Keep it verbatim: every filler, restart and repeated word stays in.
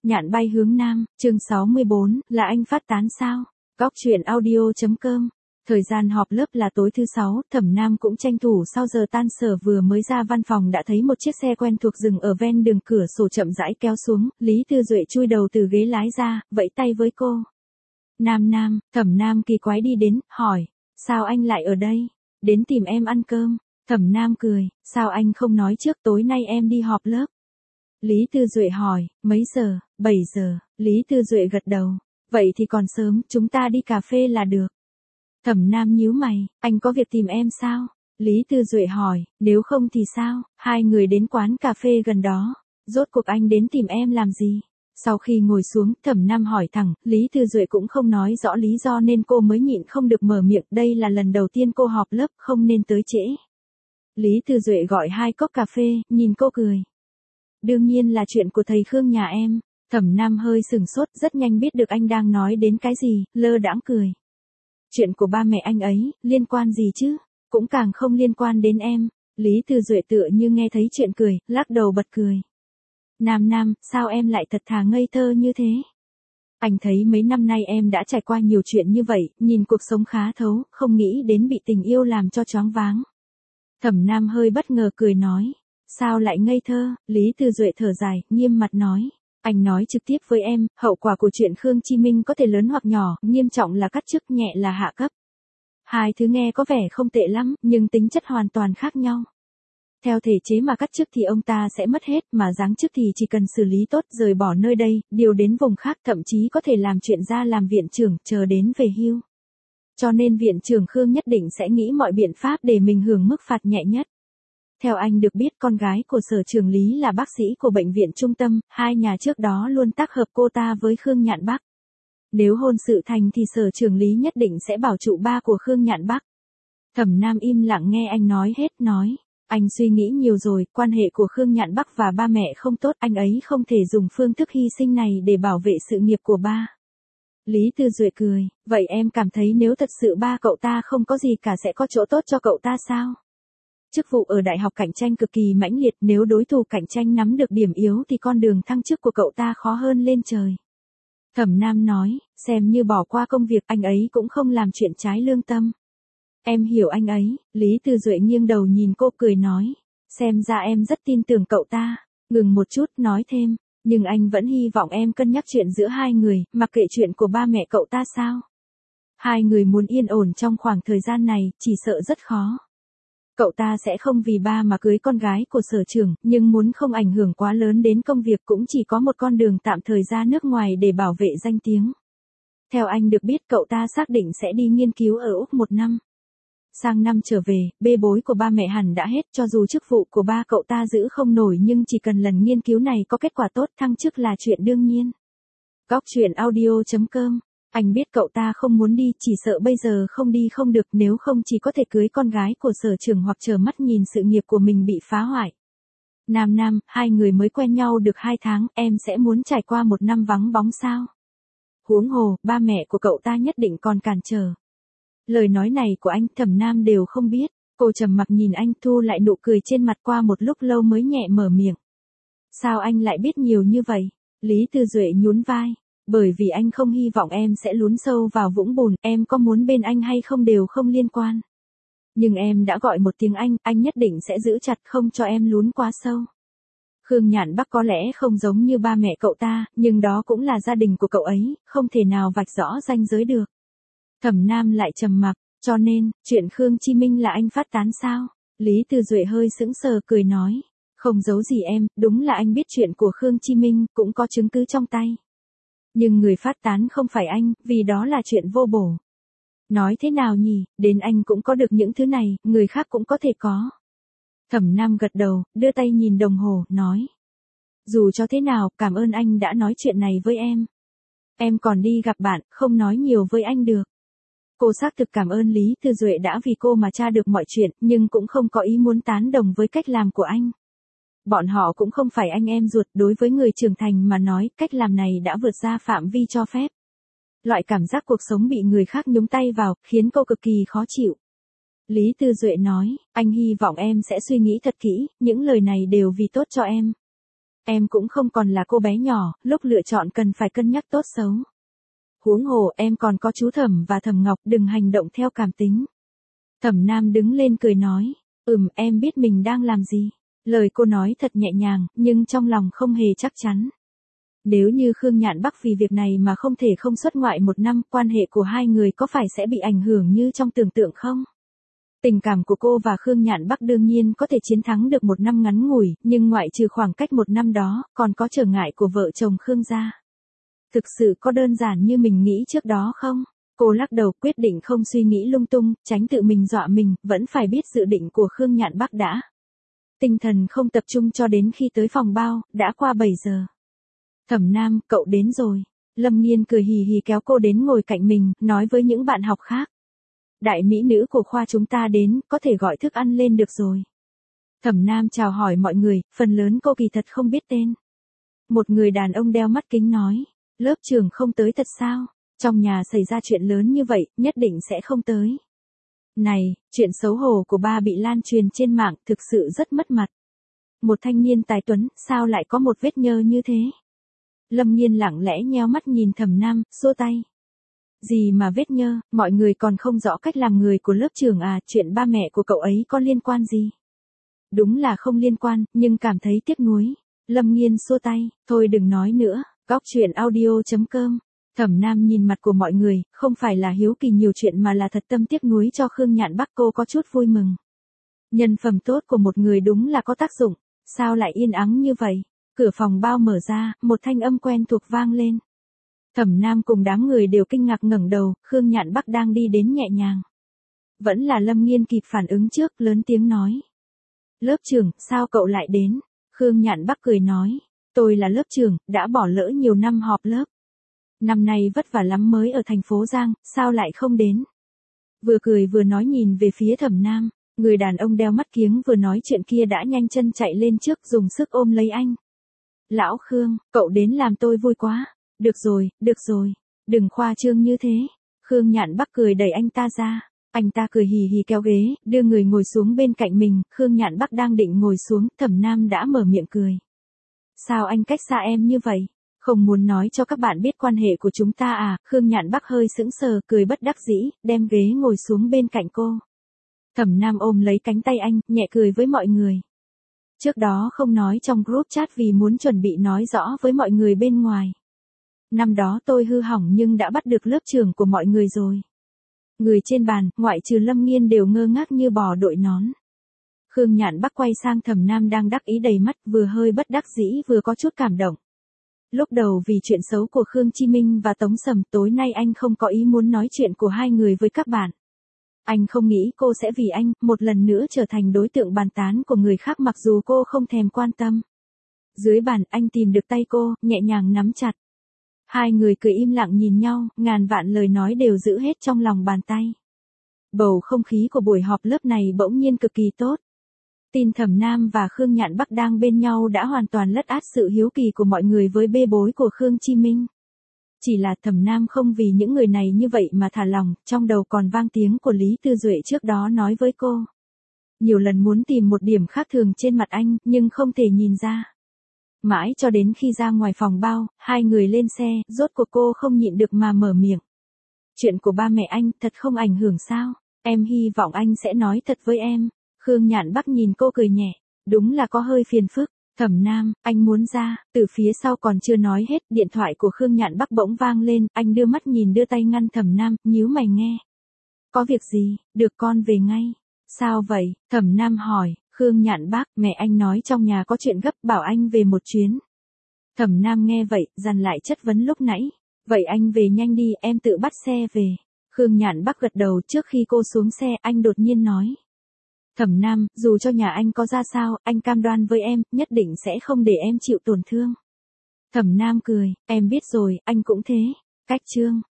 Nhạn bay hướng nam, chương sáu mươi bốn, là anh phát tán sao? Góc chuyện audio.com. Thời gian họp lớp là tối thứ sáu, Thẩm Nam cũng tranh thủ sau giờ tan sở vừa mới ra văn phòng đã thấy một chiếc xe quen thuộc dừng ở ven đường, cửa sổ chậm rãi kéo xuống, Lý Tư Duệ chui đầu từ ghế lái ra, vẫy tay với cô. Nam Nam, Thẩm Nam kỳ quái đi đến, hỏi, sao anh lại ở đây? Đến tìm em ăn cơm. Thẩm Nam cười, sao anh không nói trước, tối nay em đi họp lớp. Lý Tư Duệ hỏi, mấy giờ? bảy giờ, Lý Tư Duệ gật đầu. Vậy thì còn sớm, chúng ta đi cà phê là được. Thẩm Nam nhíu mày, anh có việc tìm em sao? Lý Tư Duệ hỏi, nếu không thì sao? Hai người đến quán cà phê gần đó. Rốt cuộc anh đến tìm em làm gì? Sau khi ngồi xuống, Thẩm Nam hỏi thẳng, Lý Tư Duệ cũng không nói rõ lý do nên cô mới nhịn không được mở miệng, đây là lần đầu tiên cô họp lớp, không nên tới trễ. Lý Tư Duệ gọi hai cốc cà phê, nhìn cô cười. Đương nhiên là chuyện của thầy Khương nhà em. Thẩm Nam hơi sừng sốt, rất nhanh biết được anh đang nói đến cái gì, lơ đãng cười. Chuyện của ba mẹ anh ấy, liên quan gì chứ? Cũng càng không liên quan đến em. Lý Tư Duệ tựa như nghe thấy chuyện cười, lắc đầu bật cười. Nam Nam, sao em lại thật thà ngây thơ như thế? Anh thấy mấy năm nay em đã trải qua nhiều chuyện như vậy, nhìn cuộc sống khá thấu, không nghĩ đến bị tình yêu làm cho choáng váng. Thẩm Nam hơi bất ngờ cười nói. Sao lại ngây thơ? Lý Tư Duệ thở dài, nghiêm mặt nói. Anh nói trực tiếp với em, hậu quả của chuyện Khương Chi Minh có thể lớn hoặc nhỏ, nghiêm trọng là cắt chức, nhẹ là hạ cấp. Hai thứ nghe có vẻ không tệ lắm, nhưng tính chất hoàn toàn khác nhau. Theo thể chế mà cắt chức thì ông ta sẽ mất hết, mà giáng chức thì chỉ cần xử lý tốt, rời bỏ nơi đây, điều đến vùng khác, thậm chí có thể làm chuyện ra làm viện trưởng, chờ đến về hưu. Cho nên viện trưởng Khương nhất định sẽ nghĩ mọi biện pháp để mình hưởng mức phạt nhẹ nhất. Theo anh được biết, con gái của sở trưởng Lý là bác sĩ của bệnh viện trung tâm, hai nhà trước đó luôn tác hợp cô ta với Khương Nhạn Bắc. Nếu hôn sự thành thì sở trưởng Lý nhất định sẽ bảo trụ ba của Khương Nhạn Bắc. Thẩm Nam im lặng nghe anh nói hết, nói, anh suy nghĩ nhiều rồi, quan hệ của Khương Nhạn Bắc và ba mẹ không tốt, anh ấy không thể dùng phương thức hy sinh này để bảo vệ sự nghiệp của ba. Lý Tư Duệ cười, vậy em cảm thấy nếu thật sự ba cậu ta không có gì cả sẽ có chỗ tốt cho cậu ta sao? Chức vụ ở đại học cạnh tranh cực kỳ mãnh liệt, nếu đối thủ cạnh tranh nắm được điểm yếu thì con đường thăng chức của cậu ta khó hơn lên trời. Thẩm Nam nói, xem như bỏ qua công việc, anh ấy cũng không làm chuyện trái lương tâm. Em hiểu anh ấy. Lý Tư Duệ nghiêng đầu nhìn cô cười nói, xem ra em rất tin tưởng cậu ta. Ngừng một chút, nói thêm, nhưng anh vẫn hy vọng em cân nhắc chuyện giữa hai người, mặc kệ chuyện của ba mẹ cậu ta sao. Hai người muốn yên ổn trong khoảng thời gian này, chỉ sợ rất khó. Cậu ta sẽ không vì ba mà cưới con gái của sở trưởng, nhưng muốn không ảnh hưởng quá lớn đến công việc cũng chỉ có một con đường tạm thời ra nước ngoài để bảo vệ danh tiếng. Theo anh được biết, cậu ta xác định sẽ đi nghiên cứu ở Úc một năm. Sang năm trở về, bê bối của ba mẹ hẳn đã hết, cho dù chức vụ của ba cậu ta giữ không nổi nhưng chỉ cần lần nghiên cứu này có kết quả tốt, thăng chức là chuyện đương nhiên. Góc chuyện audio.com. Anh biết cậu ta không muốn đi, chỉ sợ bây giờ không đi không được, nếu không chỉ có thể cưới con gái của sở trưởng hoặc chờ mắt nhìn sự nghiệp của mình bị phá hoại. Nam Nam, hai người mới quen nhau được hai tháng, em sẽ muốn trải qua một năm vắng bóng sao? Huống hồ, ba mẹ của cậu ta nhất định còn cản trở. Lời nói này của anh, Thẩm Nam đều không biết. Cô trầm mặc nhìn anh, thu lại nụ cười trên mặt, qua một lúc lâu mới nhẹ mở miệng. Sao anh lại biết nhiều như vậy? Lý Tư Duệ nhún vai. Bởi vì anh không hy vọng em sẽ lún sâu vào vũng bùn, em có muốn bên anh hay không đều không liên quan. Nhưng em đã gọi một tiếng anh, anh nhất định sẽ giữ chặt không cho em lún quá sâu. Khương Nhạn Bắc có lẽ không giống như ba mẹ cậu ta, nhưng đó cũng là gia đình của cậu ấy, không thể nào vạch rõ ranh giới được. Thẩm Nam lại trầm mặc, cho nên, chuyện Khương Chi Minh là anh phát tán sao? Lý Tư Duệ hơi sững sờ cười nói, không giấu gì em, đúng là anh biết chuyện của Khương Chi Minh, cũng có chứng cứ trong tay. Nhưng người phát tán không phải anh, vì đó là chuyện vô bổ. Nói thế nào nhỉ, đến anh cũng có được những thứ này, người khác cũng có thể có. Thẩm Nam gật đầu, đưa tay nhìn đồng hồ, nói. Dù cho thế nào, cảm ơn anh đã nói chuyện này với em. Em còn đi gặp bạn, không nói nhiều với anh được. Cô xác thực cảm ơn Lý Tư Duệ đã vì cô mà tra được mọi chuyện, nhưng cũng không có ý muốn tán đồng với cách làm của anh. Bọn họ cũng không phải anh em ruột, đối với người trưởng thành mà nói, cách làm này đã vượt ra phạm vi cho phép. Loại cảm giác cuộc sống bị người khác nhúng tay vào, khiến cô cực kỳ khó chịu. Lý Tư Duệ nói, anh hy vọng em sẽ suy nghĩ thật kỹ, những lời này đều vì tốt cho em. em cũng không còn là cô bé nhỏ, lúc lựa chọn cần phải cân nhắc tốt xấu. Huống hồ em còn có chú Thẩm và Thẩm Ngọc, đừng hành động theo cảm tính. Thẩm Nam đứng lên cười nói, ừm em biết mình đang làm gì. Lời cô nói thật nhẹ nhàng, nhưng trong lòng không hề chắc chắn. Nếu như Khương Nhạn Bắc vì việc này mà không thể không xuất ngoại một năm, quan hệ của hai người có phải sẽ bị ảnh hưởng như trong tưởng tượng không? Tình cảm của cô và Khương Nhạn Bắc đương nhiên có thể chiến thắng được một năm ngắn ngủi, nhưng ngoại trừ khoảng cách một năm đó, còn có trở ngại của vợ chồng Khương gia. Thực sự có đơn giản như mình nghĩ trước đó không? Cô lắc đầu quyết định không suy nghĩ lung tung, tránh tự mình dọa mình, vẫn phải biết dự định của Khương Nhạn Bắc đã. Tinh thần không tập trung cho đến khi tới phòng bao, đã qua bảy giờ. Thẩm Nam, cậu đến rồi. Lâm Nghiên cười hì hì kéo cô đến ngồi cạnh mình, nói với những bạn học khác. Đại mỹ nữ của khoa chúng ta đến, có thể gọi thức ăn lên được rồi. Thẩm Nam chào hỏi mọi người, phần lớn cô kỳ thật không biết tên. Một người đàn ông đeo mắt kính nói, lớp trưởng không tới thật sao? Trong nhà xảy ra chuyện lớn như vậy, nhất định sẽ không tới. Này, chuyện xấu hổ của ba bị lan truyền trên mạng, thực sự rất mất mặt. Một thanh niên tài tuấn, sao lại có một vết nhơ như thế? Lâm Nghiên lặng lẽ nheo mắt nhìn Thẩm Nam, xua tay. Gì mà vết nhơ, mọi người còn không rõ cách làm người của lớp trưởng à, chuyện ba mẹ của cậu ấy có liên quan gì? Đúng là không liên quan, nhưng cảm thấy tiếc nuối. Lâm Nghiên xua tay, thôi đừng nói nữa, góc chuyện audio chấm com. Thẩm Nam nhìn mặt của mọi người, không phải là hiếu kỳ nhiều chuyện mà là thật tâm tiếc nuối cho Khương Nhạn Bắc. Cô có chút vui mừng. Nhân phẩm tốt của một người đúng là có tác dụng, sao lại yên ắng như vậy? Cửa phòng bao mở ra, một thanh âm quen thuộc vang lên. Thẩm Nam cùng đám người đều kinh ngạc ngẩng đầu, Khương Nhạn Bắc đang đi đến nhẹ nhàng. Vẫn là Lâm Nghiên kịp phản ứng trước, lớn tiếng nói. Lớp trưởng, sao cậu lại đến? Khương Nhạn Bắc cười nói, tôi là lớp trưởng, đã bỏ lỡ nhiều năm họp lớp. Năm nay vất vả lắm mới ở thành phố Giang, sao lại không đến? Vừa cười vừa nói nhìn về phía Thẩm Nam, người đàn ông đeo mắt kiếng vừa nói chuyện kia đã nhanh chân chạy lên trước dùng sức ôm lấy anh. Lão Khương, cậu đến làm tôi vui quá. Được rồi, được rồi, đừng khoa trương như thế. Khương Nhạn Bắc cười đẩy anh ta ra. Anh ta cười hì hì kéo ghế, đưa người ngồi xuống bên cạnh mình. Khương Nhạn Bắc đang định ngồi xuống, Thẩm Nam đã mở miệng cười. Sao anh cách xa em như vậy? Không muốn nói cho các bạn biết quan hệ của chúng ta à? Khương Nhạn Bắc hơi sững sờ, cười bất đắc dĩ, đem ghế ngồi xuống bên cạnh cô. Thẩm Nam ôm lấy cánh tay anh, nhẹ cười với mọi người. Trước đó không nói trong group chat vì muốn chuẩn bị nói rõ với mọi người bên ngoài. Năm đó tôi hư hỏng nhưng đã bắt được lớp trưởng của mọi người rồi. Người trên bàn, ngoại trừ Lâm Nghiên đều ngơ ngác như bò đội nón. Khương Nhạn Bắc quay sang Thẩm Nam đang đắc ý đầy mắt, vừa hơi bất đắc dĩ vừa có chút cảm động. Lúc đầu vì chuyện xấu của Khương Chi Minh và Tống Sầm, tối nay anh không có ý muốn nói chuyện của hai người với các bạn. Anh không nghĩ cô sẽ vì anh, một lần nữa trở thành đối tượng bàn tán của người khác mặc dù cô không thèm quan tâm. Dưới bàn, anh tìm được tay cô, nhẹ nhàng nắm chặt. Hai người cười im lặng nhìn nhau, ngàn vạn lời nói đều giữ hết trong lòng bàn tay. Bầu không khí của buổi họp lớp này bỗng nhiên cực kỳ tốt. Tin Thẩm Nam và Khương Nhạn Bắc đang bên nhau đã hoàn toàn lấn át sự hiếu kỳ của mọi người với bê bối của Khương Chi Minh. Chỉ là Thẩm Nam không vì những người này như vậy mà thả lòng, trong đầu còn vang tiếng của Lý Tư Duệ trước đó nói với cô. Nhiều lần muốn tìm một điểm khác thường trên mặt anh, nhưng không thể nhìn ra. Mãi cho đến khi ra ngoài phòng bao, hai người lên xe, rốt cuộc cô không nhịn được mà mở miệng. Chuyện của ba mẹ anh thật không ảnh hưởng sao? Em hy vọng anh sẽ nói thật với em. Khương Nhạn Bắc nhìn cô cười nhẹ, đúng là có hơi phiền phức. Thẩm Nam, anh muốn ra, từ phía sau còn chưa nói hết, điện thoại của Khương Nhạn Bắc bỗng vang lên, anh đưa mắt nhìn đưa tay ngăn Thẩm Nam, nhíu mày nghe. Có việc gì, được con về ngay. Sao vậy? Thẩm Nam hỏi, Khương Nhạn Bắc, mẹ anh nói trong nhà có chuyện gấp bảo anh về một chuyến. Thẩm Nam nghe vậy, dằn lại chất vấn lúc nãy. Vậy anh về nhanh đi, em tự bắt xe về. Khương Nhạn Bắc gật đầu, trước khi cô xuống xe, anh đột nhiên nói. Thẩm Nam, dù cho nhà anh có ra sao, anh cam đoan với em, nhất định sẽ không để em chịu tổn thương. Thẩm Nam cười, em biết rồi, anh cũng thế. Cách chương.